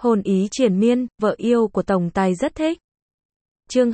Hồn ý triền miên, vợ yêu của tổng tài rất thích. Chương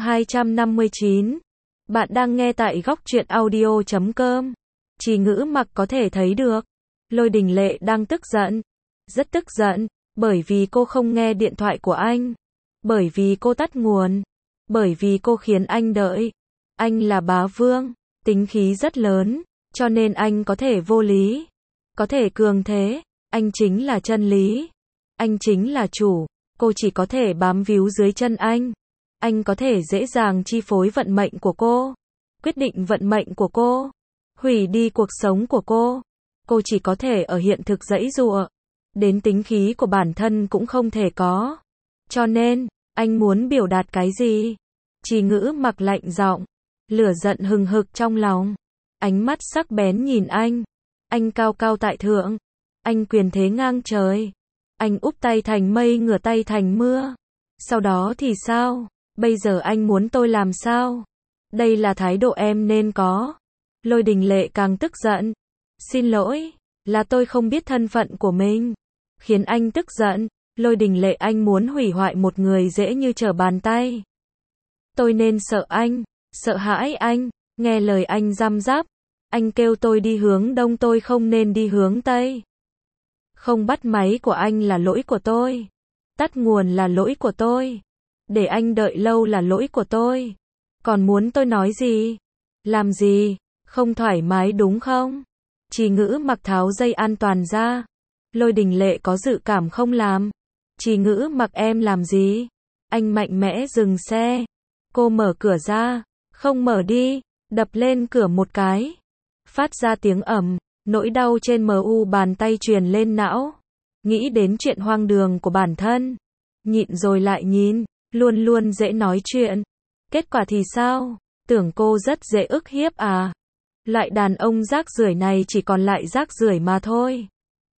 259. Bạn đang nghe tại góc truyện audio.com. Chỉ Ngữ Mặc có thể thấy được. Lôi Đình Lệ đang tức giận. Rất tức giận, bởi vì cô không nghe điện thoại của anh. Bởi vì cô tắt nguồn. Bởi vì cô khiến anh đợi. Anh là bá vương, tính khí rất lớn, cho nên anh có thể vô lý. Có thể cường thế, anh chính là chân lý. Anh chính là chủ, cô chỉ có thể bám víu dưới chân anh. Anh có thể dễ dàng chi phối vận mệnh của cô, quyết định vận mệnh của cô, hủy đi cuộc sống của cô. Cô chỉ có thể ở hiện thực giãy giụa, đến tính khí của bản thân cũng không thể có. Cho nên, anh muốn biểu đạt cái gì? Chỉ Ngữ Mặc lạnh giọng, lửa giận hừng hực trong lòng, ánh mắt sắc bén nhìn anh. Anh cao cao tại thượng, anh quyền thế ngang trời. Anh úp tay thành mây ngửa tay thành mưa. Sau đó thì sao? Bây giờ anh muốn tôi làm sao? Đây là thái độ em nên có. Lôi Đình Lệ càng tức giận. Xin lỗi, là tôi không biết thân phận của mình, khiến anh tức giận. Lôi Đình Lệ, anh muốn hủy hoại một người dễ như trở bàn tay. Tôi nên sợ anh, sợ hãi anh, nghe lời anh răm rắp. Anh kêu tôi đi hướng đông, tôi không nên đi hướng tây. Không bắt máy của anh là lỗi của tôi. Tắt nguồn là lỗi của tôi. Để anh đợi lâu là lỗi của tôi. Còn muốn tôi nói gì? Làm gì? Không thoải mái đúng không? Chỉ Ngữ Mặc tháo dây an toàn ra. Lôi Đình Lệ có dự cảm không làm. Chỉ Ngữ Mặc, em làm gì? Anh mạnh mẽ dừng xe. Cô mở cửa ra. Không mở đi. Đập lên cửa một cái. Phát ra tiếng ầm. Nỗi đau trên mu bàn tay truyền lên não. Nghĩ đến chuyện hoang đường của bản thân. Nhịn rồi lại nhìn. Luôn luôn dễ nói chuyện. Kết quả thì sao? Tưởng cô rất dễ ức hiếp à? Loại đàn ông rác rưởi này chỉ còn lại rác rưởi mà thôi.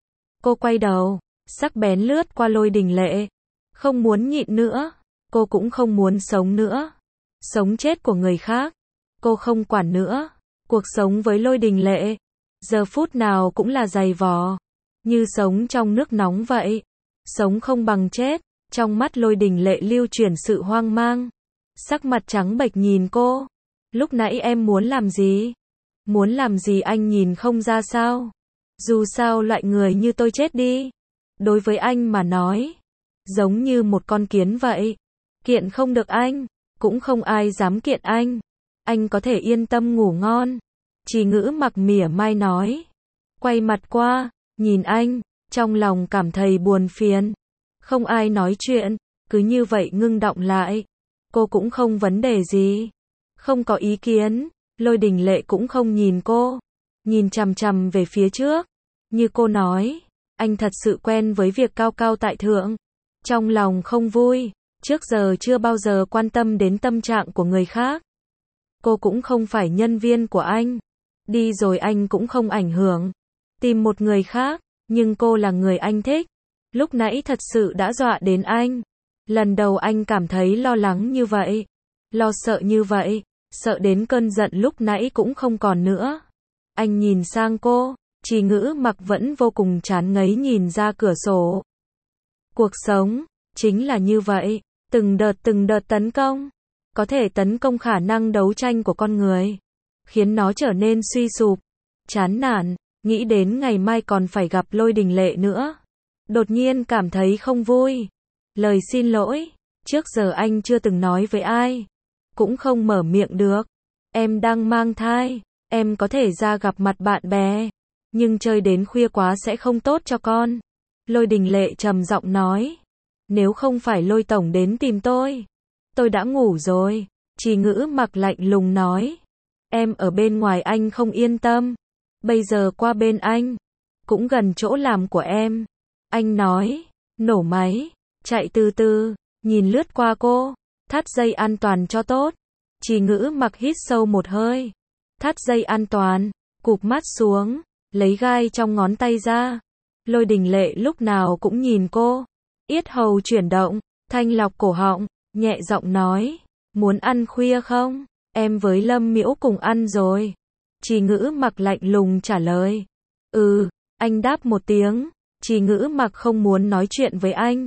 Cô quay đầu, sắc bén lướt qua Lôi Đình Lệ. Không muốn nhịn nữa. Cô cũng không muốn sống nữa. Sống chết của người khác, cô không quản nữa. Cuộc sống với Lôi Đình Lệ, giờ phút nào cũng là dày vò. Như sống trong nước nóng vậy. Sống không bằng chết. Trong mắt Lôi Đình Lệ lưu chuyển sự hoang mang. Sắc mặt trắng bệch nhìn cô. Lúc nãy em muốn làm gì? Muốn làm gì anh nhìn không ra sao? Dù sao loại người như tôi chết đi. Đối với anh mà nói, giống như một con kiến vậy. Kiện không được anh, cũng không ai dám kiện anh. Anh có thể yên tâm ngủ ngon. Chỉ Ngữ Mặc mỉa mai nói. Quay mặt qua, nhìn anh, trong lòng cảm thấy buồn phiền. Không ai nói chuyện, cứ như vậy ngưng đọng lại. Cô cũng không vấn đề gì. Không có ý kiến. Lôi Đình Lệ cũng không nhìn cô. Nhìn chằm chằm về phía trước. Như cô nói, anh thật sự quen với việc cao cao tại thượng. Trong lòng không vui. Trước giờ chưa bao giờ quan tâm đến tâm trạng của người khác. Cô cũng không phải nhân viên của anh. Đi rồi anh cũng không ảnh hưởng. Tìm một người khác, nhưng cô là người anh thích. Lúc nãy thật sự đã dọa đến anh. Lần đầu anh cảm thấy lo lắng như vậy. Lo sợ như vậy. Sợ đến cơn giận lúc nãy cũng không còn nữa. Anh nhìn sang cô. Chỉ Ngữ Mặc vẫn vô cùng chán ngấy nhìn ra cửa sổ. Cuộc sống chính là như vậy. Từng đợt tấn công. Có thể tấn công khả năng đấu tranh của con người. Khiến nó trở nên suy sụp. Chán nản. Nghĩ đến ngày mai còn phải gặp Lôi Đình Lệ nữa. Đột nhiên cảm thấy không vui. Lời xin lỗi. Trước giờ anh chưa từng nói với ai. Cũng không mở miệng được. Em đang mang thai. Em có thể ra gặp mặt bạn bè. Nhưng chơi đến khuya quá sẽ không tốt cho con. Lôi Đình Lệ trầm giọng nói. Nếu không phải Lôi tổng đến tìm tôi đã ngủ rồi. Chỉ Ngữ Mặc lạnh lùng nói. Em ở bên ngoài anh không yên tâm. Bây giờ qua bên anh. Cũng gần chỗ làm của em. Anh nói. Nổ máy. Chạy từ từ. Nhìn lướt qua cô. Thắt dây an toàn cho tốt. Chỉ Ngữ Mặc hít sâu một hơi. Thắt dây an toàn. Cụp mắt xuống. Lấy gai trong ngón tay ra. Lôi Đình Lệ lúc nào cũng nhìn cô. Yết hầu chuyển động. Thanh lọc cổ họng. Nhẹ giọng nói. Muốn ăn khuya không? Em với Lâm Miễu cùng ăn rồi. Chỉ Ngữ Mặc lạnh lùng trả lời. Ừ, anh đáp một tiếng. Chỉ Ngữ Mặc không muốn nói chuyện với anh.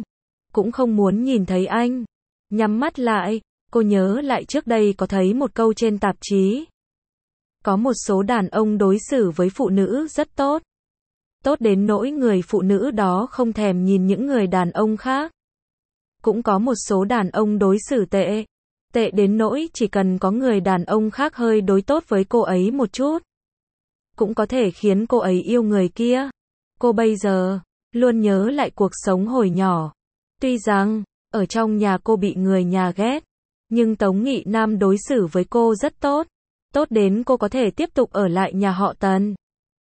cũng không muốn nhìn thấy anh. Nhắm mắt lại, cô nhớ lại trước đây có thấy một câu trên tạp chí. Có một số đàn ông đối xử với phụ nữ rất tốt. Tốt đến nỗi người phụ nữ đó không thèm nhìn những người đàn ông khác. Cũng có một số đàn ông đối xử tệ. Tệ đến nỗi chỉ cần có người đàn ông khác hơi đối tốt với cô ấy một chút, cũng có thể khiến cô ấy yêu người kia. Cô bây giờ luôn nhớ lại cuộc sống hồi nhỏ. Tuy rằng ở trong nhà cô bị người nhà ghét, nhưng Tống Nghị Nam đối xử với cô rất tốt. Tốt đến cô có thể tiếp tục ở lại nhà họ Tần.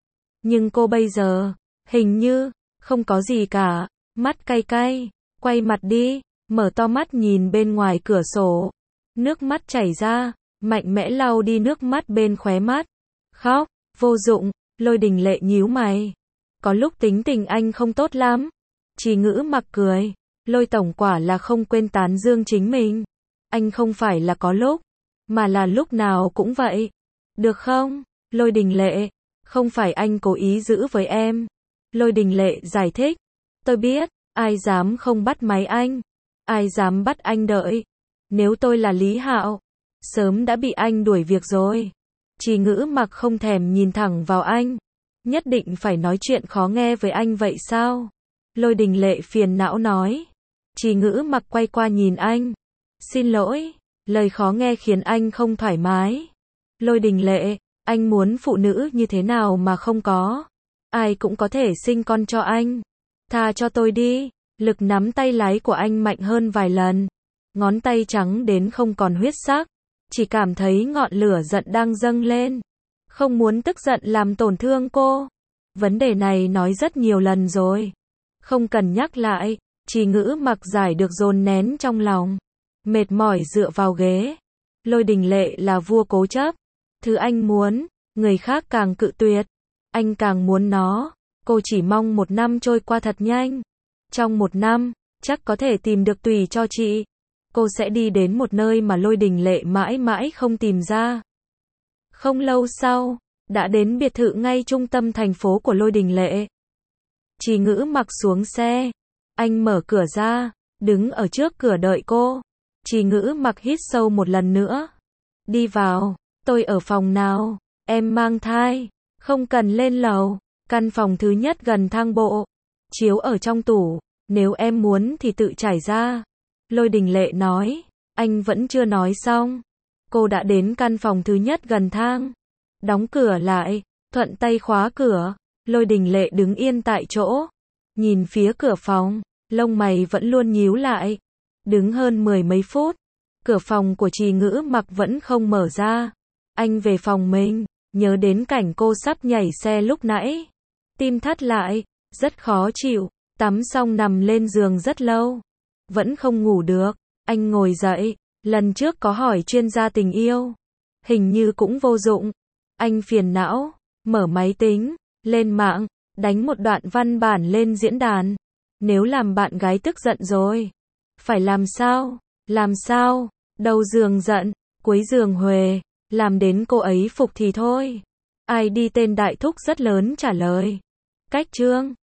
Nhưng cô bây giờ hình như không có gì cả. Mắt cay cay, quay mặt đi, mở to mắt nhìn bên ngoài cửa sổ. Nước mắt chảy ra, mạnh mẽ lau đi nước mắt bên khóe mắt. Khóc, vô dụng. Lôi Đình Lệ nhíu mày. Có lúc tính tình anh không tốt lắm. Chỉ Ngữ Mặc cười. Lôi tổng quả là không quên tán dương chính mình. Anh không phải là có lúc, mà là lúc nào cũng vậy. Được không? Lôi Đình Lệ, không phải anh cố ý giữ với em. Lôi Đình Lệ giải thích. Tôi biết, ai dám không bắt máy anh? Ai dám bắt anh đợi? Nếu tôi là Lý Hạo, sớm đã bị anh đuổi việc rồi. Chỉ Ngữ Mặc không thèm nhìn thẳng vào anh. Nhất định phải nói chuyện khó nghe với anh vậy sao? Lôi Đình Lệ phiền não nói. Chỉ Ngữ Mặc quay qua nhìn anh. Xin lỗi, lời khó nghe khiến anh không thoải mái. Lôi Đình Lệ, anh muốn phụ nữ như thế nào mà không có? Ai cũng có thể sinh con cho anh. Tha cho tôi đi. Lực nắm tay lái của anh mạnh hơn vài lần. Ngón tay trắng đến không còn huyết sắc. Chỉ cảm thấy ngọn lửa giận đang dâng lên. Không muốn tức giận làm tổn thương cô. Vấn đề này nói rất nhiều lần rồi. Không cần nhắc lại. Chỉ Ngữ Mặc giải được dồn nén trong lòng. Mệt mỏi dựa vào ghế. Lôi Đình Lệ là vua cố chấp. Thứ anh muốn, người khác càng cự tuyệt. Anh càng muốn nó. Cô chỉ mong 1 năm trôi qua thật nhanh. Trong 1 năm, chắc có thể tìm được tùy cho chị. Cô sẽ đi đến một nơi mà Lôi Đình Lệ mãi mãi không tìm ra. Không lâu sau, đã đến biệt thự ngay trung tâm thành phố của Lôi Đình Lệ. Chỉ Ngữ Mặc xuống xe. Anh mở cửa ra, đứng ở trước cửa đợi cô. Chỉ Ngữ Mặc hít sâu một lần nữa. Đi vào, tôi ở phòng nào? Em mang thai, không cần lên lầu. Căn phòng thứ nhất gần thang bộ. Chiếu ở trong tủ, nếu em muốn thì tự trải ra. Lôi Đình Lệ nói. Anh vẫn chưa nói xong. Cô đã đến căn phòng thứ nhất gần thang. Đóng cửa lại, thuận tay khóa cửa. Lôi Đình Lệ đứng yên tại chỗ. Nhìn phía cửa phòng, lông mày vẫn luôn nhíu lại. Đứng hơn 10 mấy phút. Cửa phòng của Chỉ Ngữ Mặc vẫn không mở ra. Anh về phòng mình, nhớ đến cảnh cô sắp nhảy xe lúc nãy. Tim thắt lại, rất khó chịu. Tắm xong nằm lên giường rất lâu. Vẫn không ngủ được. Anh ngồi dậy. Lần trước có hỏi chuyên gia tình yêu. Hình như cũng vô dụng. Anh phiền não. Mở máy tính. Lên mạng. Đánh một đoạn văn bản lên diễn đàn. Nếu làm bạn gái tức giận rồi. Phải làm sao? Làm sao? Đầu giường giận. Cuối giường huề. Làm đến cô ấy phục thì thôi. ID tên đại thúc rất lớn trả lời. Cách chương.